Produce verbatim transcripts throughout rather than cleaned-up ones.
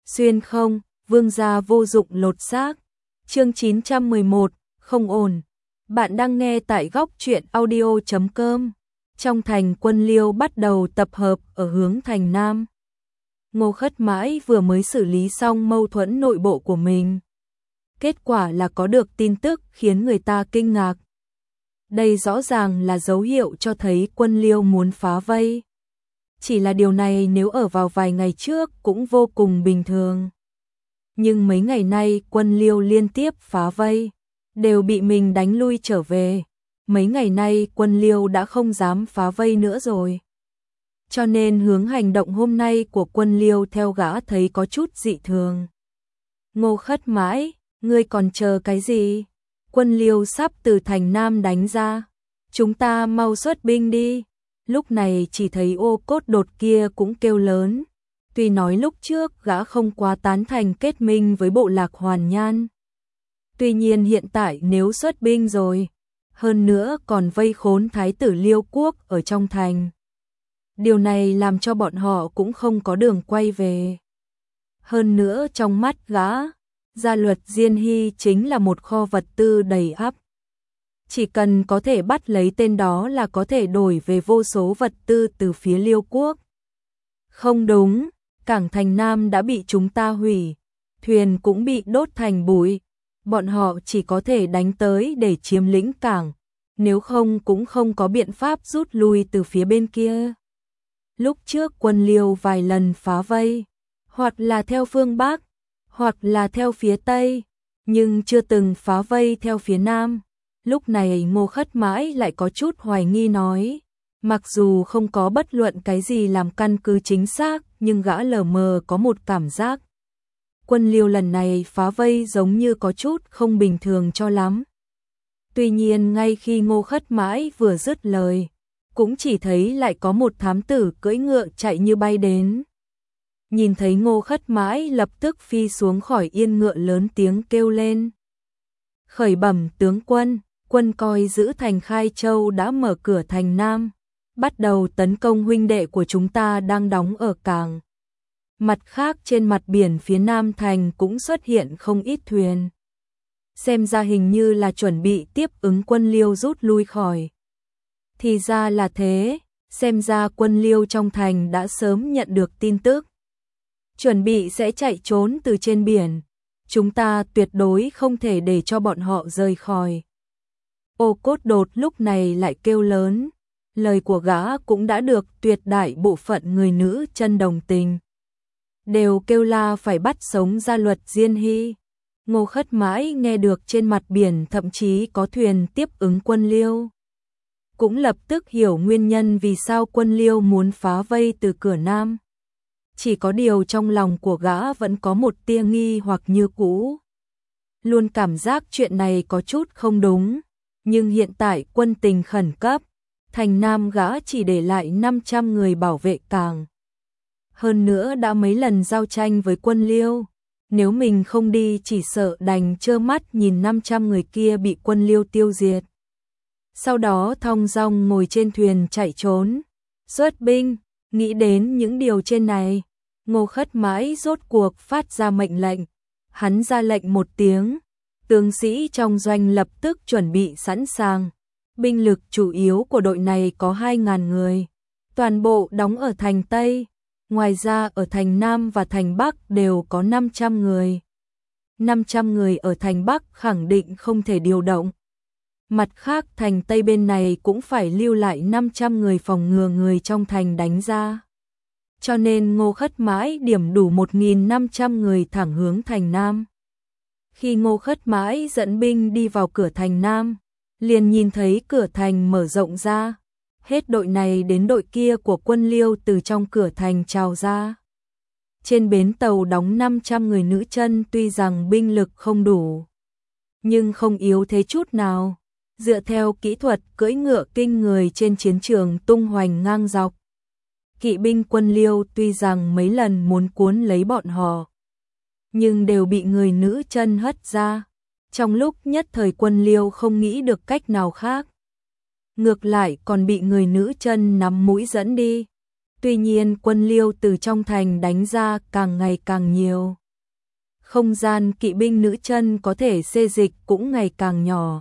Xuyên không, vương gia vô dụng lột xác. Chương chín trăm mười một, không ổn. Bạn đang nghe tại góc truyện audio chấm com. Trong thành, quân Liêu bắt đầu tập hợp ở hướng thành Nam. Ngô Khất Mãi vừa mới xử lý xong mâu thuẫn nội bộ của mình. Kết quả là có được tin tức khiến người ta kinh ngạc. Đây rõ ràng là dấu hiệu cho thấy quân Liêu muốn phá vây. Chỉ là điều này nếu ở vào vài ngày trước cũng vô cùng bình thường. Nhưng mấy ngày nay quân Liêu liên tiếp phá vây, đều bị mình đánh lui trở về. Mấy ngày nay quân Liêu đã không dám phá vây nữa rồi. Cho nên hướng hành động hôm nay của quân Liêu theo gã thấy có chút dị thường. Ngô Khất Mãi, ngươi còn chờ cái gì? Quân Liêu sắp từ thành Nam đánh ra. Chúng ta mau xuất binh đi. Lúc này chỉ thấy Ô Cốt Đột kia cũng kêu lớn. Tuy nói lúc trước gã không quá tán thành kết minh với bộ lạc Hoàn Nhan. Tuy nhiên hiện tại nếu xuất binh rồi, hơn nữa còn vây khốn thái tử Liêu Quốc ở trong thành. Điều này làm cho bọn họ cũng không có đường quay về. Hơn nữa trong mắt gã, Gia Luật Diên Hy chính là một kho vật tư đầy ắp. Chỉ cần có thể bắt lấy tên đó là có thể đổi về vô số vật tư từ phía Liêu Quốc. Không đúng, cảng thành Nam đã bị chúng ta hủy, thuyền cũng bị đốt thành bụi. Bọn họ chỉ có thể đánh tới để chiếm lĩnh cảng, nếu không cũng không có biện pháp rút lui từ phía bên kia. Lúc trước quân Liêu vài lần phá vây, hoặc là theo phương Bắc, hoặc là theo phía Tây, nhưng chưa từng phá vây theo phía Nam. Lúc này Ngô Khất Mãi lại có chút hoài nghi nói, mặc dù không có bất luận cái gì làm căn cứ chính xác, nhưng gã lờ mờ có một cảm giác. Quân Liêu lần này phá vây giống như có chút không bình thường cho lắm. Tuy nhiên ngay khi Ngô Khất Mãi vừa dứt lời, cũng chỉ thấy lại có một thám tử cưỡi ngựa chạy như bay đến. Nhìn thấy Ngô Khất Mãi lập tức phi xuống khỏi yên ngựa lớn tiếng kêu lên. Khởi bẩm tướng quân, quân coi giữ thành Khai Châu đã mở cửa thành Nam, bắt đầu tấn công huynh đệ của chúng ta đang đóng ở cảng. Mặt khác trên mặt biển phía Nam thành cũng xuất hiện không ít thuyền. Xem ra hình như là chuẩn bị tiếp ứng quân Liêu rút lui khỏi. Thì ra là thế, xem ra quân Liêu trong thành đã sớm nhận được tin tức. Chuẩn bị sẽ chạy trốn từ trên biển. Chúng ta tuyệt đối không thể để cho bọn họ rời khỏi. Ô Cốt Đột lúc này lại kêu lớn. Lời của gã cũng đã được tuyệt đại bộ phận người nữ chân đồng tình. Đều kêu la phải bắt sống Gia Luật Diên Hy. Ngô Khất Mãi nghe được trên mặt biển thậm chí có thuyền tiếp ứng quân Liêu. Cũng lập tức hiểu nguyên nhân vì sao quân Liêu muốn phá vây từ cửa Nam. Chỉ có điều trong lòng của gã vẫn có một tia nghi hoặc như cũ. Luôn cảm giác chuyện này có chút không đúng. Nhưng hiện tại quân tình khẩn cấp. Thành Nam gã chỉ để lại năm trăm người bảo vệ cảng. Hơn nữa đã mấy lần giao tranh với quân Liêu. Nếu mình không đi chỉ sợ đành trơ mắt nhìn năm trăm người kia bị quân Liêu tiêu diệt. Sau đó thong dong ngồi trên thuyền chạy trốn. Xuất binh, nghĩ đến những điều trên này. Ngô Khất Mãi rốt cuộc phát ra mệnh lệnh. Hắn ra lệnh một tiếng. Tướng sĩ trong doanh lập tức chuẩn bị sẵn sàng. Binh lực chủ yếu của đội này có hai nghìn người. Toàn bộ đóng ở thành Tây. Ngoài ra ở thành Nam và thành Bắc đều có năm trăm người. năm trăm người ở thành Bắc khẳng định không thể điều động. Mặt khác thành Tây bên này cũng phải lưu lại năm trăm người phòng ngừa người trong thành đánh ra. Cho nên Ngô Khất Mãi điểm đủ một nghìn năm trăm người thẳng hướng thành Nam. Khi Ngô Khất Mãi dẫn binh đi vào cửa thành Nam, liền nhìn thấy cửa thành mở rộng ra. Hết đội này đến đội kia của quân Liêu từ trong cửa thành trào ra. Trên bến tàu đóng năm trăm người nữ chân tuy rằng binh lực không đủ, nhưng không yếu thế chút nào. Dựa theo kỹ thuật cưỡi ngựa kinh người trên chiến trường tung hoành ngang dọc. Kỵ binh quân Liêu tuy rằng mấy lần muốn cuốn lấy bọn họ, nhưng đều bị người nữ chân hất ra. Trong lúc nhất thời quân Liêu không nghĩ được cách nào khác. Ngược lại còn bị người nữ chân nắm mũi dẫn đi. Tuy nhiên quân Liêu từ trong thành đánh ra càng ngày càng nhiều. Không gian kỵ binh nữ chân có thể xê dịch cũng ngày càng nhỏ.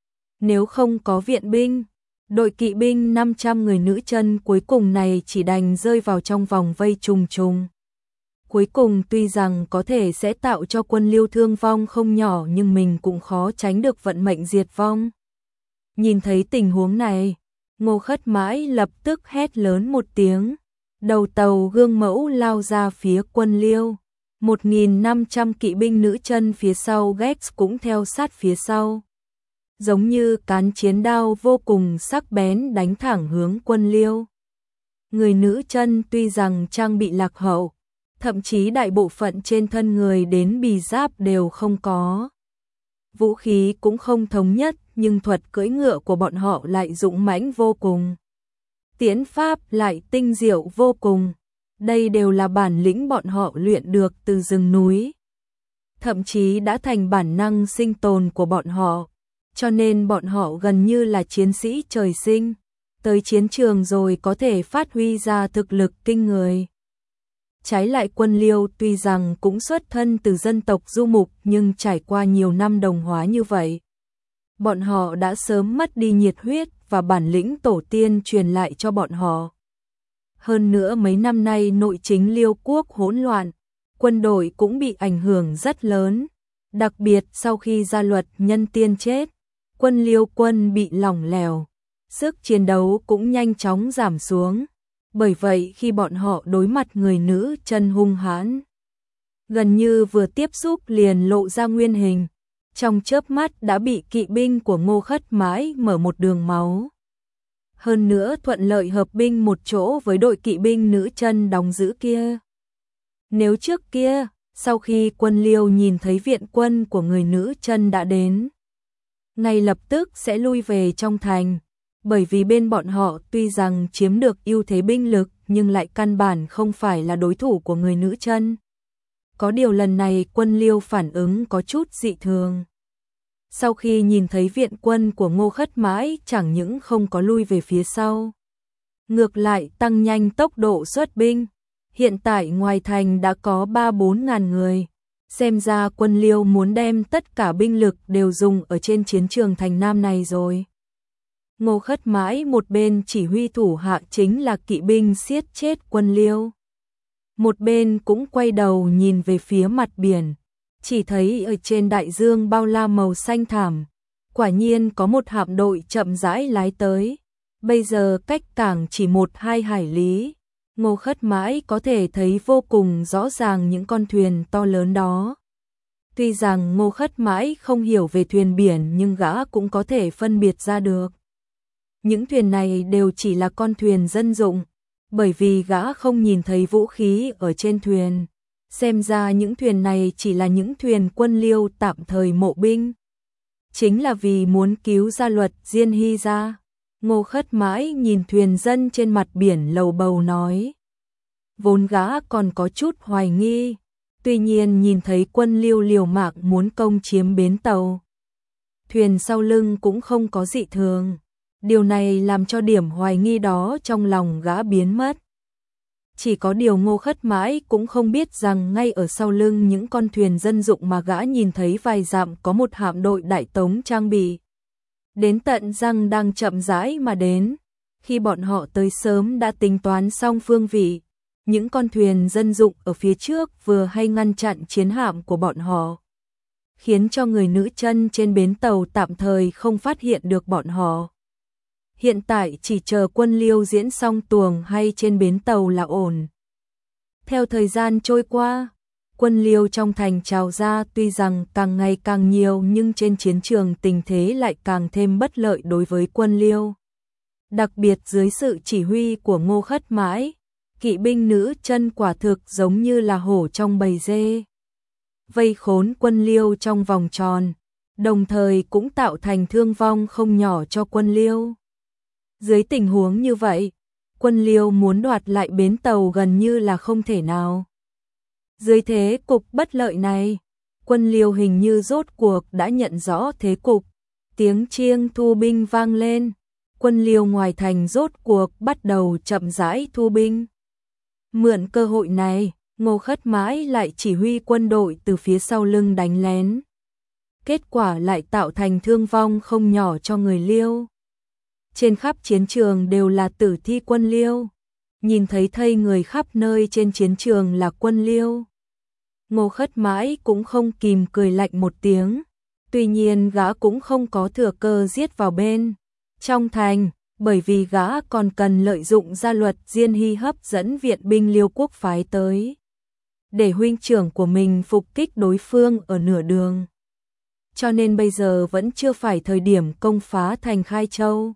Nếu không có viện binh, đội kỵ binh năm trăm người nữ chân cuối cùng này chỉ đành rơi vào trong vòng vây trùng trùng. Cuối cùng tuy rằng có thể sẽ tạo cho quân Liêu thương vong không nhỏ nhưng mình cũng khó tránh được vận mệnh diệt vong. Nhìn thấy tình huống này, Ngô Khất Mãi lập tức hét lớn một tiếng. Đầu tàu gương mẫu lao ra phía quân Liêu. một nghìn năm trăm kỵ binh nữ chân phía sau Gex cũng theo sát phía sau. Giống như cán chiến đao vô cùng sắc bén đánh thẳng hướng quân Liêu. Người nữ chân tuy rằng trang bị lạc hậu, thậm chí đại bộ phận trên thân người đến bì giáp đều không có. Vũ khí cũng không thống nhất, nhưng thuật cưỡi ngựa của bọn họ lại dũng mãnh vô cùng. Tiễn pháp lại tinh diệu vô cùng. Đây đều là bản lĩnh bọn họ luyện được từ rừng núi. Thậm chí đã thành bản năng sinh tồn của bọn họ. Cho nên bọn họ gần như là chiến sĩ trời sinh. Tới chiến trường rồi có thể phát huy ra thực lực kinh người. Trái lại quân Liêu tuy rằng cũng xuất thân từ dân tộc du mục nhưng trải qua nhiều năm đồng hóa như vậy. Bọn họ đã sớm mất đi nhiệt huyết và bản lĩnh tổ tiên truyền lại cho bọn họ. Hơn nữa mấy năm nay nội chính Liêu quốc hỗn loạn, quân đội cũng bị ảnh hưởng rất lớn. Đặc biệt sau khi ra luật nhân tiên chết, quân Liêu quân bị lỏng lẻo, sức chiến đấu cũng nhanh chóng giảm xuống. Bởi vậy khi bọn họ đối mặt người nữ chân hung hãn, gần như vừa tiếp xúc liền lộ ra nguyên hình, trong chớp mắt đã bị kỵ binh của Ngô Khất Mãi mở một đường máu. Hơn nữa thuận lợi hợp binh một chỗ với đội kỵ binh nữ chân đóng giữ kia. Nếu trước kia, sau khi quân Liêu nhìn thấy viện quân của người nữ chân đã đến, ngay lập tức sẽ lui về trong thành, bởi vì bên bọn họ tuy rằng chiếm được ưu thế binh lực nhưng lại căn bản không phải là đối thủ của người nữ chân. Có điều lần này quân Liêu phản ứng có chút dị thường. Sau khi nhìn thấy viện quân của Ngô Khất Mãi chẳng những không có lui về phía sau, ngược lại tăng nhanh tốc độ xuất binh. Hiện tại ngoài thành đã có ba bốn ngàn người. Xem ra quân Liêu muốn đem tất cả binh lực đều dùng ở trên chiến trường thành Nam này rồi. Ngô Khất Mãi một bên chỉ huy thủ hạ chính là kỵ binh siết chết quân Liêu. Một bên cũng quay đầu nhìn về phía mặt biển. Chỉ thấy ở trên đại dương bao la màu xanh thẳm, quả nhiên có một hạm đội chậm rãi lái tới. Bây giờ cách cảng chỉ một hai hải lý, Ngô Khất Mãi có thể thấy vô cùng rõ ràng những con thuyền to lớn đó. Tuy rằng Ngô Khất Mãi không hiểu về thuyền biển nhưng gã cũng có thể phân biệt ra được. Những thuyền này đều chỉ là con thuyền dân dụng, bởi vì gã không nhìn thấy vũ khí ở trên thuyền. Xem ra những thuyền này chỉ là những thuyền quân Liêu tạm thời mộ binh. Chính là vì muốn cứu gia luật Diên Hy ra. Ngô Khất Mãi nhìn thuyền dân trên mặt biển lầu bầu nói. Vốn gã còn có chút hoài nghi. Tuy nhiên nhìn thấy quân Liêu liều mạng muốn công chiếm bến tàu. Thuyền sau lưng cũng không có dị thường. Điều này làm cho điểm hoài nghi đó trong lòng gã biến mất. Chỉ có điều Ngô Khất Mãi cũng không biết rằng ngay ở sau lưng những con thuyền dân dụng mà gã nhìn thấy vài dặm có một hạm đội đại tống trang bị. Đến tận răng đang chậm rãi mà đến. Khi bọn họ tới sớm đã tính toán xong phương vị. Những con thuyền dân dụng ở phía trước vừa hay ngăn chặn chiến hạm của bọn họ, khiến cho người nữ chân trên bến tàu tạm thời không phát hiện được bọn họ. Hiện tại chỉ chờ quân Liêu diễn xong tuồng hay trên bến tàu là ổn. Theo thời gian trôi qua, quân Liêu trong thành trào ra tuy rằng càng ngày càng nhiều nhưng trên chiến trường tình thế lại càng thêm bất lợi đối với quân Liêu. Đặc biệt dưới sự chỉ huy của Ngô Khất Mãi, kỵ binh nữ chân quả thực giống như là hổ trong bầy dê. Vây khốn quân Liêu trong vòng tròn, đồng thời cũng tạo thành thương vong không nhỏ cho quân Liêu. Dưới tình huống như vậy, quân Liêu muốn đoạt lại bến tàu gần như là không thể nào. Dưới thế cục bất lợi này, quân Liêu hình như rốt cuộc đã nhận rõ thế cục. Tiếng chiêng thu binh vang lên, quân Liêu ngoài thành rốt cuộc bắt đầu chậm rãi thu binh. Mượn cơ hội này, Ngô Khất Mãi lại chỉ huy quân đội từ phía sau lưng đánh lén. Kết quả lại tạo thành thương vong không nhỏ cho người Liêu. Trên khắp chiến trường đều là tử thi quân Liêu. Nhìn thấy thây người khắp nơi trên chiến trường là quân Liêu. Ngô Khất Mãi cũng không kìm cười lạnh một tiếng. Tuy nhiên gã cũng không có thừa cơ giết vào bên trong thành, bởi vì gã còn cần lợi dụng gia luật Diên Hy hấp dẫn viện binh Liêu quốc phái tới, để huynh trưởng của mình phục kích đối phương ở nửa đường. Cho nên bây giờ vẫn chưa phải thời điểm công phá thành Khai Châu.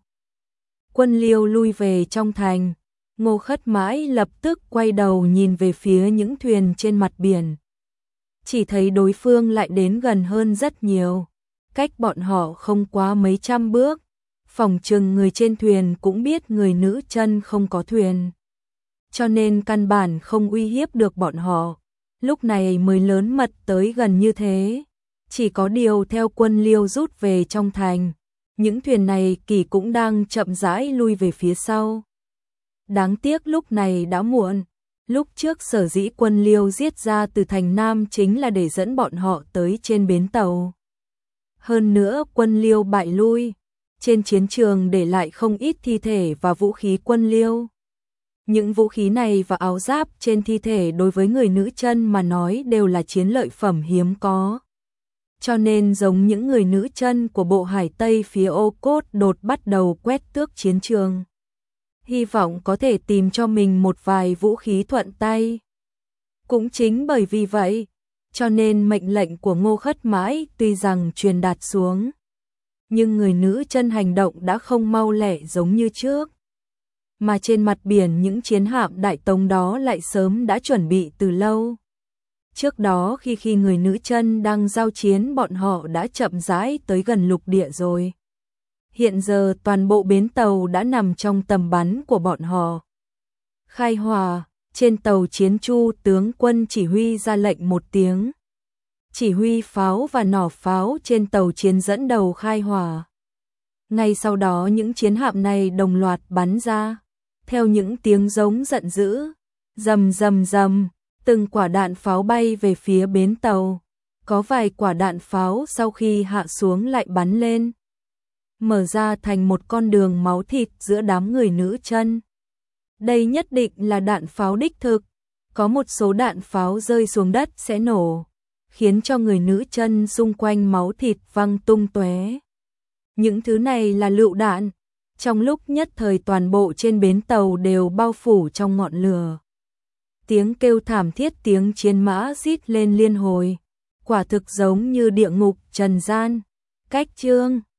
Quân Liêu lui về trong thành, Ngô Khất Mãi lập tức quay đầu nhìn về phía những thuyền trên mặt biển. Chỉ thấy đối phương lại đến gần hơn rất nhiều, cách bọn họ không quá mấy trăm bước. Phỏng chừng người trên thuyền cũng biết người nữ chân không có thuyền, cho nên căn bản không uy hiếp được bọn họ. Lúc này mới lớn mật tới gần như thế. Chỉ có điều theo quân Liêu rút về trong thành, những thuyền này kỳ cũng đang chậm rãi lui về phía sau. Đáng tiếc lúc này đã muộn. Lúc trước sở dĩ quân Liêu giết ra từ thành Nam chính là để dẫn bọn họ tới trên bến tàu. Hơn nữa quân Liêu bại lui, trên chiến trường để lại không ít thi thể và vũ khí quân Liêu. Những vũ khí này và áo giáp trên thi thể đối với người nữ chân mà nói đều là chiến lợi phẩm hiếm có. Cho nên giống những người nữ chân của bộ Hải Tây phía Ô Cốt Đột bắt đầu quét tước chiến trường. Hy vọng có thể tìm cho mình một vài vũ khí thuận tay. Cũng chính bởi vì vậy, cho nên mệnh lệnh của Ngô Khất Mãi tuy rằng truyền đạt xuống, nhưng người nữ chân hành động đã không mau lẹ giống như trước. Mà trên mặt biển những chiến hạm đại tống đó lại sớm đã chuẩn bị từ lâu. Trước đó khi khi người nữ chân đang giao chiến bọn họ đã chậm rãi tới gần lục địa rồi. Hiện giờ toàn bộ bến tàu đã nằm trong tầm bắn của bọn họ. Khai hỏa, trên tàu chiến Chu tướng quân chỉ huy ra lệnh một tiếng. Chỉ huy pháo và nỏ pháo trên tàu chiến dẫn đầu khai hỏa. Ngay sau đó những chiến hạm này đồng loạt bắn ra, theo những tiếng giống giận dữ, rầm rầm rầm, từng quả đạn pháo bay về phía bến tàu. Có vài quả đạn pháo sau khi hạ xuống lại bắn lên, mở ra thành một con đường máu thịt giữa đám người nữ chân. Đây nhất định là đạn pháo đích thực, có một số đạn pháo rơi xuống đất sẽ nổ, khiến cho người nữ chân xung quanh máu thịt văng tung tóe. Những thứ này là lựu đạn, trong lúc nhất thời toàn bộ trên bến tàu đều bao phủ trong ngọn lửa. Tiếng kêu thảm thiết, tiếng chiến mã rít lên liên hồi, quả thực giống như địa ngục trần gian. Cách chương